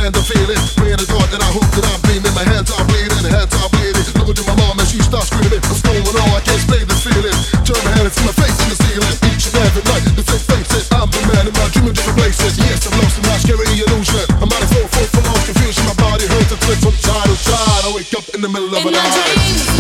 understand the feeling. Praying to God that I hope that I'm beaming. My hands are bleeding, hands are bleeding. Looking to my mom and she starts screaming. What's going on? I can't explain this feeling. Turn my hand and see my face in the ceiling. Each and every night, the same faces. I'm the man in my dream in different places. Yes, I'm lost in my scary illusion. I'm out of flow, full of confusion. My body hurts and twists from side to side. I wake up in the middle of a night.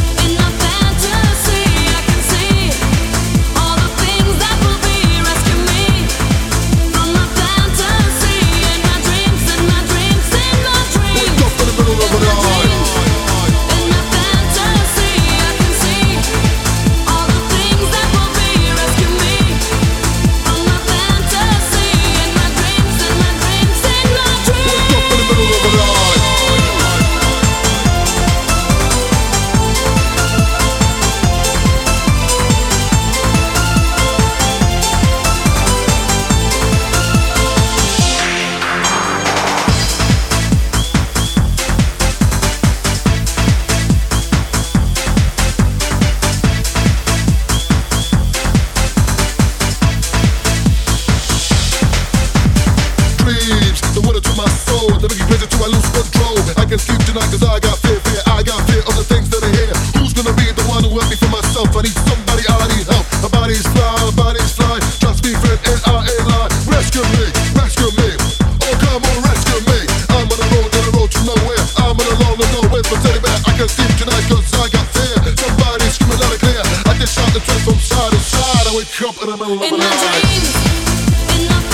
The water to my soul, the biggie pleasure till I lose control. I can sleep tonight cause I got fear, I got fear of the things that I hear. Who's gonna be the one who help me for myself? I need somebody, I need help. My body's fly, trust me friend, and I ain't lying. Rescue me, oh come on rescue me. I'm on the road to nowhere. I'm on a long nowhere, but tell me back, I can sleep tonight cause I got fear. Somebody screaming loud and clear. I just shout the truth from side to side. I wake up in the middle of the night.